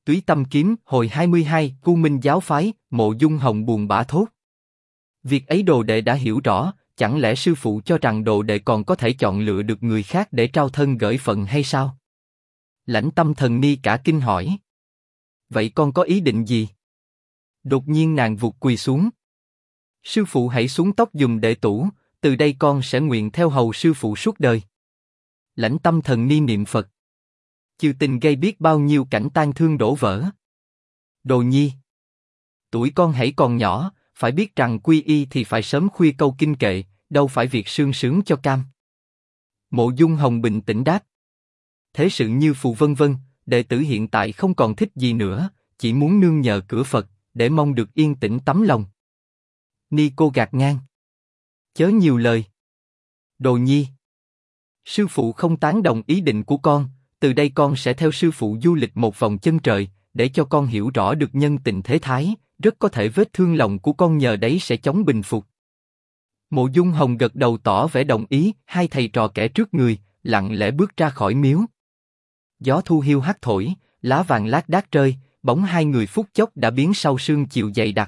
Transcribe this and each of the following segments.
Túy Tâm Kiếm, hồi 22, U Minh Giáo Phái, Mộ Dung Hồng buồn bã thốt. Việc ấy đồ đệ đã hiểu rõ, chẳng lẽ sư phụ cho rằng đồ đệ còn có thể chọn lựa được người khác để trao thân gởi phận hay sao? Lãnh Tâm Thần Ni cả kinh hỏi. Vậy con có ý định gì? Đột nhiên nàng vụt quỳ xuống. Sư phụ hãy xuống tóc giùm đệ tủ, từ đây con sẽ nguyện theo hầu sư phụ suốt đời. Lãnh Tâm Thần Ni niệm Phật. Chư tình gây biết bao nhiêu cảnh tang thương đổ vỡ. Đồ nhi, tuổi con hãy còn nhỏ, phải biết rằng quy y thì phải sớm khuya câu kinh kệ, đâu phải việc sương sướng cho cam. Mộ Dung Hồng bình tĩnh đáp. Thế sự như phù vân vân, đệ tử hiện tại không còn thích gì nữa, chỉ muốn nương nhờ cửa Phật, để mong được yên tĩnh tấm lòng. Ni cô gạt ngang. Chớ nhiều lời. Đồ nhi, sư phụ không tán đồng ý định của con, từ đây con sẽ theo sư phụ du lịch một vòng chân trời, để cho con hiểu rõ được nhân tình thế thái, rất có thể vết thương lòng của con nhờ đấy sẽ chóng bình phục. Mộ Dung Hồng gật đầu tỏ vẻ đồng ý, hai thầy trò kẻ trước người, lặng lẽ bước ra khỏi miếu. Gió thu hiu hắt thổi, lá vàng lác đác rơi, bóng hai người phút chốc đã biến sau sương chiều dày đặc.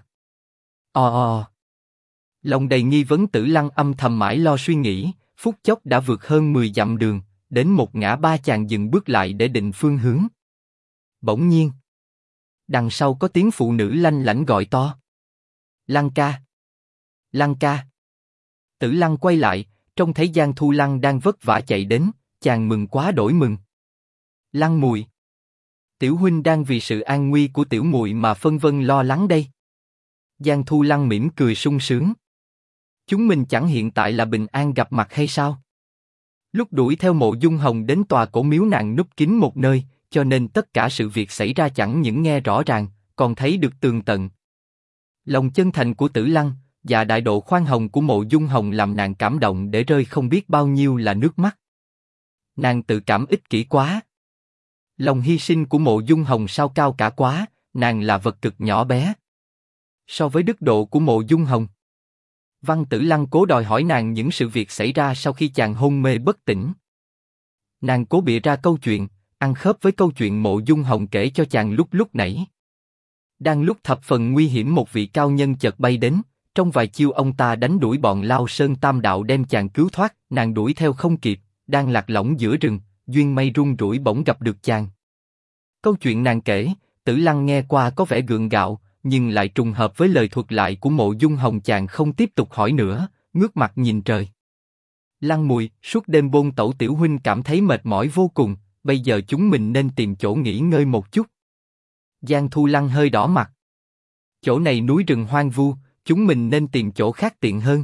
Lòng đầy nghi vấn Tử Lăng âm thầm mãi lo suy nghĩ, phút chốc đã vượt hơn 10 dặm đường, đến một ngã ba chàng dừng bước lại để định phương hướng. Bỗng nhiên, đằng sau có tiếng phụ nữ lanh lảnh gọi to. Lăng ca! Lăng ca! Tử Lăng quay lại, trông thấy Giang Thu Lăng đang vất vả chạy đến, chàng mừng quá đổi mừng. Lăng muội, tiểu huynh đang vì sự an nguy của tiểu muội mà phân vân lo lắng đây. Giang Thu Lăng mỉm cười sung sướng. Chúng mình chẳng hiện tại là bình an gặp mặt hay sao? Lúc đuổi theo Mộ Dung Hồng đến tòa cổ miếu nàng núp kín một nơi, cho nên tất cả sự việc xảy ra chẳng những nghe rõ ràng, còn thấy được tường tận. Lòng chân thành của Tử Lăng và đại độ khoan hồng của Mộ Dung Hồng làm nàng cảm động để rơi không biết bao nhiêu là nước mắt. Nàng tự cảm ích kỷ quá. Lòng hy sinh của Mộ Dung Hồng sao cao cả quá, nàng là vật cực nhỏ bé. So với đức độ của Mộ Dung Hồng. Văn Tử Lăng cố đòi hỏi nàng những sự việc xảy ra sau khi chàng hôn mê bất tỉnh. Nàng cố bịa ra câu chuyện, ăn khớp với câu chuyện Mộ Dung Hồng kể cho chàng lúc nãy. Đang lúc thập phần nguy hiểm một vị cao nhân chợt bay đến, trong vài chiêu ông ta đánh đuổi bọn Lao Sơn Tam Đạo đem chàng cứu thoát, nàng đuổi theo không kịp, đang lạc lõng giữa rừng, duyên mây rung rủi bỗng gặp được chàng. Câu chuyện nàng kể, Tử Lăng nghe qua có vẻ gượng gạo, nhưng lại trùng hợp với lời thuật lại của Mộ Dung Hồng, chàng không tiếp tục hỏi nữa, ngước mặt nhìn trời. Lăng muội, suốt đêm bôn tẩu tiểu huynh cảm thấy mệt mỏi vô cùng, bây giờ chúng mình nên tìm chỗ nghỉ ngơi một chút. Giang Thu Lăng hơi đỏ mặt. Chỗ này núi rừng hoang vu, chúng mình nên tìm chỗ khác tiện hơn.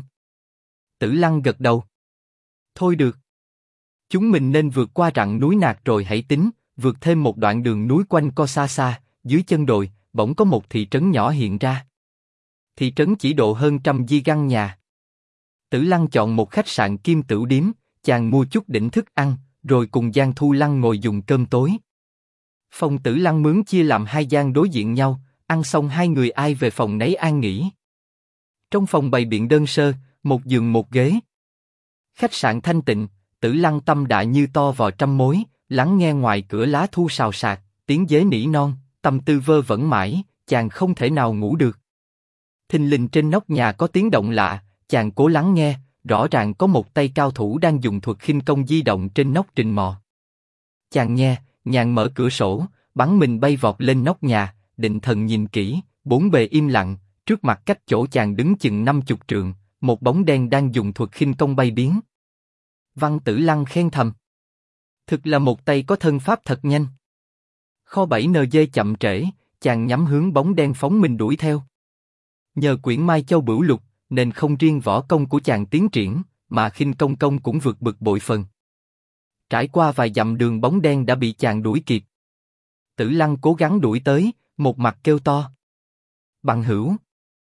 Tử Lăng gật đầu. Thôi được. Chúng mình nên vượt qua rặng núi Nạc rồi hãy tính, vượt thêm một đoạn đường núi quanh co xa xa, dưới chân đồi, bỗng có một thị trấn nhỏ hiện ra. Thị trấn chỉ độ hơn 100 di căn nhà. Tử Lăng chọn một khách sạn kim tửu điếm, chàng mua chút đỉnh thức ăn, rồi cùng Giang Thu Lăng ngồi dùng cơm tối. Phòng Tử Lăng mướn chia làm hai gian đối diện nhau, ăn xong hai người ai về phòng nấy an nghỉ. Trong phòng bày biện đơn sơ, một giường một ghế. Khách sạn thanh tịnh, Tử Lăng tâm đại như to vò trăm mối, lắng nghe ngoài cửa lá thu xào xạc, tiếng dế nỉ non, tâm tư vơ vẩn mãi, chàng không thể nào ngủ được. Thình lình trên nóc nhà có tiếng động lạ, chàng cố lắng nghe, rõ ràng có một tay cao thủ đang dùng thuật khinh công di động trên nóc trình mò. Chàng nghe, nhàn mở cửa sổ, bắn mình bay vọt lên nóc nhà, định thần nhìn kỹ, bốn bề im lặng, trước mặt cách chỗ chàng đứng chừng 50 trượng, một bóng đen đang dùng thuật khinh công bay biến. Văn Tử Lăng khen thầm. Thực là một tay có thân pháp thật nhanh. Kho 7NG chậm trễ, chàng nhắm hướng bóng đen phóng mình đuổi theo. Nhờ quyển Mai Châu Bửu Lục, nên không riêng võ công của chàng tiến triển, mà khinh công cũng vượt bực bội phần. Trải qua vài dặm đường bóng đen đã bị chàng đuổi kịp. Tử Lăng cố gắng đuổi tới, một mặt kêu to. Bằng hữu!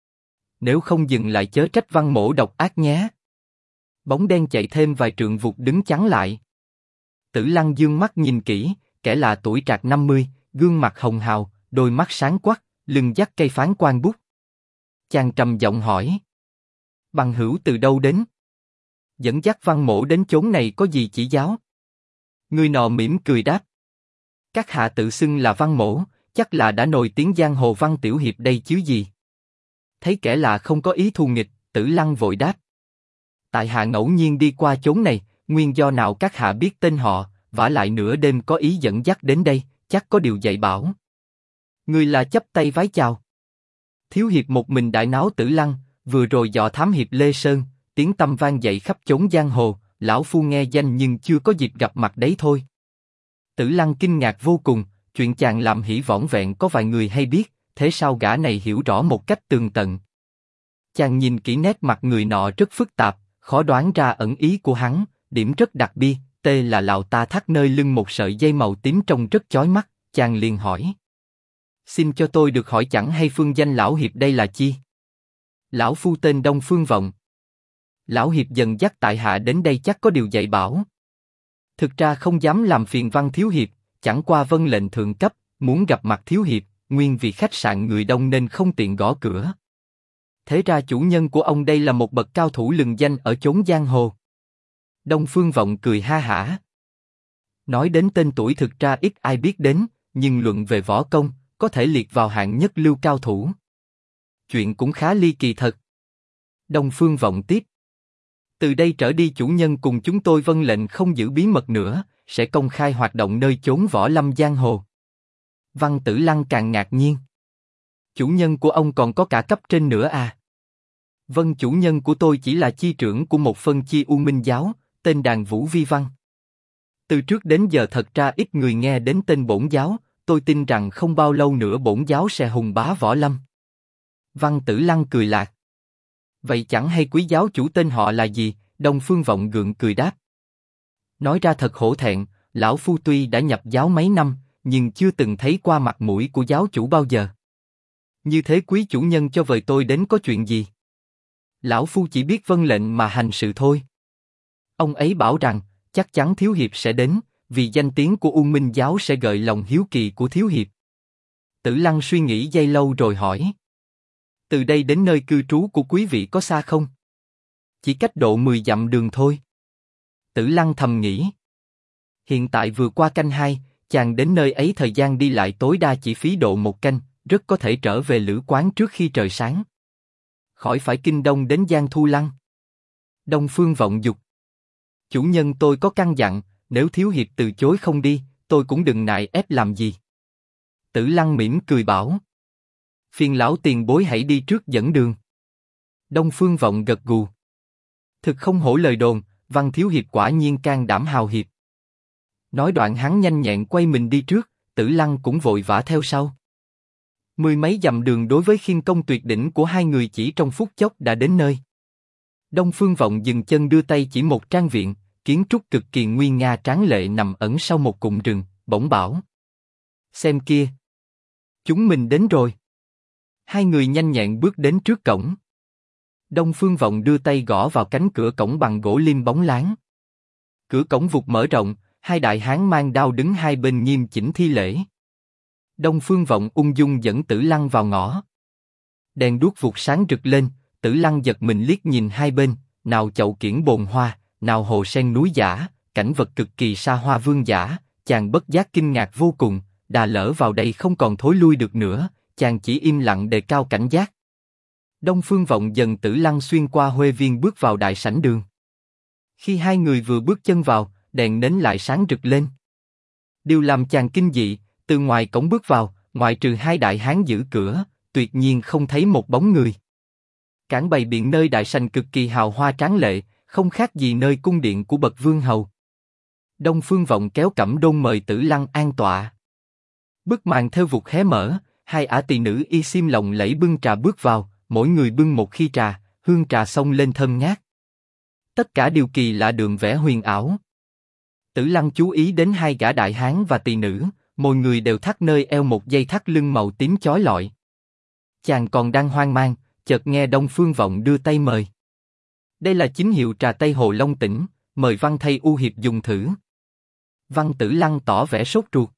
Nếu không dừng lại chớ trách Văn mỗ độc ác nhé. Bóng đen chạy thêm vài trượng vụt đứng chắn lại. Tử Lăng dương mắt nhìn kỹ, kẻ là tuổi trạc 50, gương mặt hồng hào, đôi mắt sáng quắc, lưng dắt cây phán quan bút. Chàng trầm giọng hỏi. Bằng hữu từ đâu đến? Dẫn dắt Văn mỗ đến chốn này có gì chỉ giáo? Người nọ mỉm cười đáp. Các hạ tự xưng là Văn mỗ, chắc là đã nổi tiếng giang hồ Văn tiểu hiệp đây chứ gì. Thấy kẻ lạ không có ý thù nghịch, Tử Lăng vội đáp. Tại hạ ngẫu nhiên đi qua chốn này, nguyên do nào các hạ biết tên họ, vả lại nửa đêm có ý dẫn dắt đến đây, chắc có điều dạy bảo. Người là chắp tay vái chào. Thiếu hiệp một mình đại náo Tử Lăng, vừa rồi dò thám hiệp Lê Sơn, tiếng tăm vang dậy khắp chốn giang hồ, lão phu nghe danh nhưng chưa có dịp gặp mặt đấy thôi. Tử Lăng kinh ngạc vô cùng, chuyện chàng làm hỉ võng vẹn có vài người hay biết, thế sao gã này hiểu rõ một cách tường tận. Chàng nhìn kỹ nét mặt người nọ rất phức tạp, khó đoán ra ẩn ý của hắn, điểm rất đặc biệt, tê là lào ta thắt nơi lưng một sợi dây màu tím trông rất chói mắt, chàng liền hỏi. Xin cho tôi được hỏi chẳng hay phương danh lão hiệp đây là chi? Lão phu tên Đông Phương Vọng. Lão hiệp dần dắt tại hạ đến đây chắc có điều dạy bảo. Thực ra không dám làm phiền Văn thiếu hiệp, chẳng qua vâng lệnh thượng cấp, muốn gặp mặt thiếu hiệp, nguyên vì khách sạn người đông nên không tiện gõ cửa. Thế ra chủ nhân của ông đây là một bậc cao thủ lừng danh ở chốn giang hồ. Đông Phương Vọng cười ha hả. Nói đến tên tuổi thực ra ít ai biết đến, nhưng luận về võ công, có thể liệt vào hạng nhất lưu cao thủ. Chuyện cũng khá ly kỳ thật. Đông Phương Vọng tiếp. Từ đây trở đi chủ nhân cùng chúng tôi vâng lệnh không giữ bí mật nữa, sẽ công khai hoạt động nơi chốn võ lâm giang hồ. Văn Tử Lăng càng ngạc nhiên. Chủ nhân của ông còn có cả cấp trên nữa à? Vâng, chủ nhân của tôi chỉ là chi trưởng của một phân chi U Minh giáo, tên Đàn Vũ Vi Văn. Từ trước đến giờ thật ra ít người nghe đến tên bổn giáo, tôi tin rằng không bao lâu nữa bổn giáo sẽ hùng bá võ lâm. Văn Tử Lăng cười lạc. Vậy chẳng hay quý giáo chủ tên họ là gì? Đông Phương Vọng gượng cười đáp. Nói ra thật hổ thẹn, lão phu tuy đã nhập giáo mấy năm, nhưng chưa từng thấy qua mặt mũi của giáo chủ bao giờ. Như thế quý chủ nhân cho vời tôi đến có chuyện gì? Lão phu chỉ biết vâng lệnh mà hành sự thôi. Ông ấy bảo rằng, chắc chắn thiếu hiệp sẽ đến, vì danh tiếng của U Minh giáo sẽ gợi lòng hiếu kỳ của thiếu hiệp. Tử Lăng suy nghĩ giây lâu rồi hỏi. Từ đây đến nơi cư trú của quý vị có xa không? Chỉ cách độ 10 dặm đường thôi. Tử Lăng thầm nghĩ. Hiện tại vừa qua canh 2, chàng đến nơi ấy thời gian đi lại tối đa chỉ phí độ 1 canh, rất có thể trở về lữ quán trước khi trời sáng. Khỏi phải kinh đông đến Giang Thu Lăng. Đông Phương Vọng dục. Chủ nhân tôi có căn dặn, nếu thiếu hiệp từ chối không đi, tôi cũng đừng nại ép làm gì. Tử Lăng mỉm cười bảo. Phiền lão tiền bối hãy đi trước dẫn đường. Đông Phương Vọng gật gù. Thực không hổ lời đồn, Văn thiếu hiệp quả nhiên can đảm hào hiệp. Nói đoạn hắn nhanh nhẹn quay mình đi trước, Tử Lăng cũng vội vã theo sau. 10 mấy dặm đường đối với khiên công tuyệt đỉnh của hai người chỉ trong phút chốc đã đến nơi. Đông Phương Vọng dừng chân đưa tay chỉ một trang viện, kiến trúc cực kỳ nguy nga tráng lệ nằm ẩn sau một cụm rừng, bỗng bảo. Xem kia. Chúng mình đến rồi. Hai người nhanh nhẹn bước đến trước cổng. Đông Phương Vọng đưa tay gõ vào cánh cửa cổng bằng gỗ lim bóng láng. Cửa cổng vụt mở rộng, hai đại hán mang đao đứng hai bên nghiêm chỉnh thi lễ. Đông Phương Vọng ung dung dẫn Tử Lăng vào ngõ. Đèn đuốc vụt sáng rực lên, Tử Lăng giật mình liếc nhìn hai bên, nào chậu kiển bồn hoa, nào hồ sen núi giả, cảnh vật cực kỳ xa hoa vương giả, chàng bất giác kinh ngạc vô cùng, đã lỡ vào đây không còn thối lui được nữa, chàng chỉ im lặng đề cao cảnh giác. Đông Phương Vọng dần Tử Lăng xuyên qua huê viên bước vào đại sảnh đường. Khi hai người vừa bước chân vào, đèn nến lại sáng rực lên. Điều làm chàng kinh dị, từ ngoài cổng bước vào, ngoại trừ hai đại hán giữ cửa, tuyệt nhiên không thấy một bóng người. Cảng bày biện nơi đại sảnh cực kỳ hào hoa tráng lệ, không khác gì nơi cung điện của bậc vương hầu. Đông Phương Vọng kéo cẩm đôn mời Tử Lăng an tọa. Bức màn thêu vụt hé mở, hai ả tỳ nữ y xiêm lộng lẫy bưng trà bước vào, mỗi người bưng một khi trà, hương trà xông lên thơm ngát. Tất cả đều kỳ lạ đường vẽ huyền ảo. Tử Lăng chú ý đến hai gã đại hán và tỳ nữ, mỗi người đều thắt nơi eo một dây thắt lưng màu tím chói lọi. Chàng còn đang hoang mang, chợt nghe Đông Phương Vọng đưa tay mời. Đây là chính hiệu trà Tây Hồ Long Tỉnh, mời Văn thầy U hiệp dùng thử. Văn Tử Lăng tỏ vẻ sốt ruột.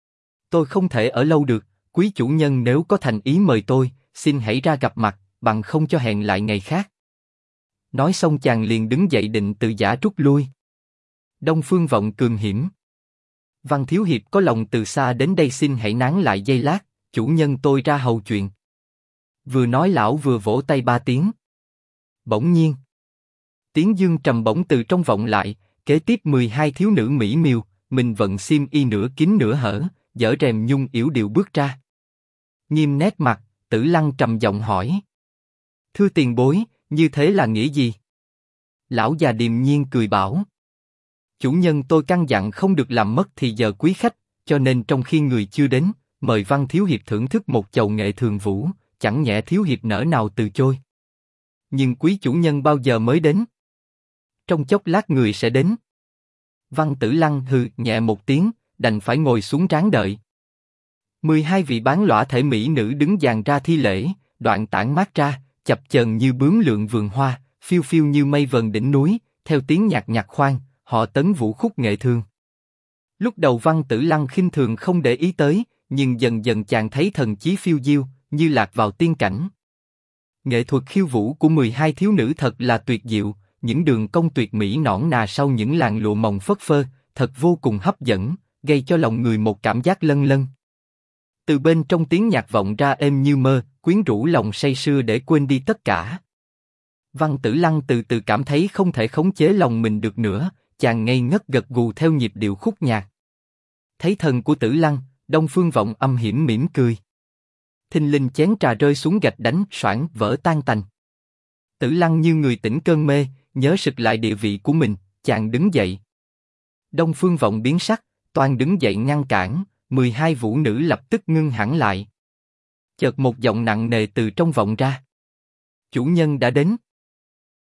Tôi không thể ở lâu được, quý chủ nhân nếu có thành ý mời tôi, xin hãy ra gặp mặt, bằng không cho hẹn lại ngày khác. Nói xong chàng liền đứng dậy định tự giả rút lui. Đông Phương Vọng cường hiểm. Văn thiếu hiệp có lòng từ xa đến đây xin hãy nán lại giây lát, chủ nhân tôi ra hầu chuyện. Vừa nói lão vừa vỗ tay 3 tiếng. Bỗng nhiên, tiếng dương trầm bổng từ trong vọng lại, kế tiếp 12 thiếu nữ mỹ miều, mình vận xiêm y nửa kín nửa hở, dở rèm nhung yểu điệu bước ra. Nghiêm nét mặt, Tử Lăng trầm giọng hỏi: thưa tiền bối, như thế là nghĩa gì? Lão già điềm nhiên cười bảo: chủ nhân tôi căn dặn không được làm mất thì giờ quý khách, cho nên trong khi người chưa đến, mời Văn thiếu hiệp thưởng thức một chầu nghệ thường vũ, chẳng nhẽ thiếu hiệp nỡ nào từ chối. Nhưng quý chủ nhân bao giờ mới đến? Trong chốc lát người sẽ đến. Văn Tử Lăng hừ nhẹ một tiếng, đành phải ngồi xuống ráng đợi. 12 vị bán lõa thể mỹ nữ đứng dàn ra thi lễ, đoạn tản mát ra, chập chờn như bướm lượn vườn hoa, phiêu phiêu như mây vần đỉnh núi, theo tiếng nhạc nhạc khoan, họ tấn vũ khúc nghệ thường. Lúc đầu Văn Tử Lăng khinh thường không để ý tới, nhưng dần dần chàng thấy thần chí phiêu diêu, như lạc vào tiên cảnh. Nghệ thuật khiêu vũ của 12 thiếu nữ thật là tuyệt diệu, những đường cong tuyệt mỹ nõn nà sau những làn lụa mỏng phất phơ, thật vô cùng hấp dẫn, gây cho lòng người một cảm giác lân lân. Từ bên trong tiếng nhạc vọng ra êm như mơ, quyến rũ lòng say sưa để quên đi tất cả. Văn Tử Lăng từ từ cảm thấy không thể khống chế lòng mình được nữa, chàng ngây ngất gật gù theo nhịp điệu khúc nhạc. Thấy thần của Tử Lăng, Đông Phương Vọng âm hiểm mỉm cười. Thình lình chén trà rơi xuống gạch đánh xoảng vỡ tan tành. Tử Lăng như người tỉnh cơn mê, nhớ sực lại địa vị của mình, chàng đứng dậy. Đông Phương Vọng biến sắc, toan đứng dậy ngăn cản, 12 vũ nữ lập tức ngưng hẳn lại. Chợt một giọng nặng nề từ trong vọng ra: chủ nhân đã đến.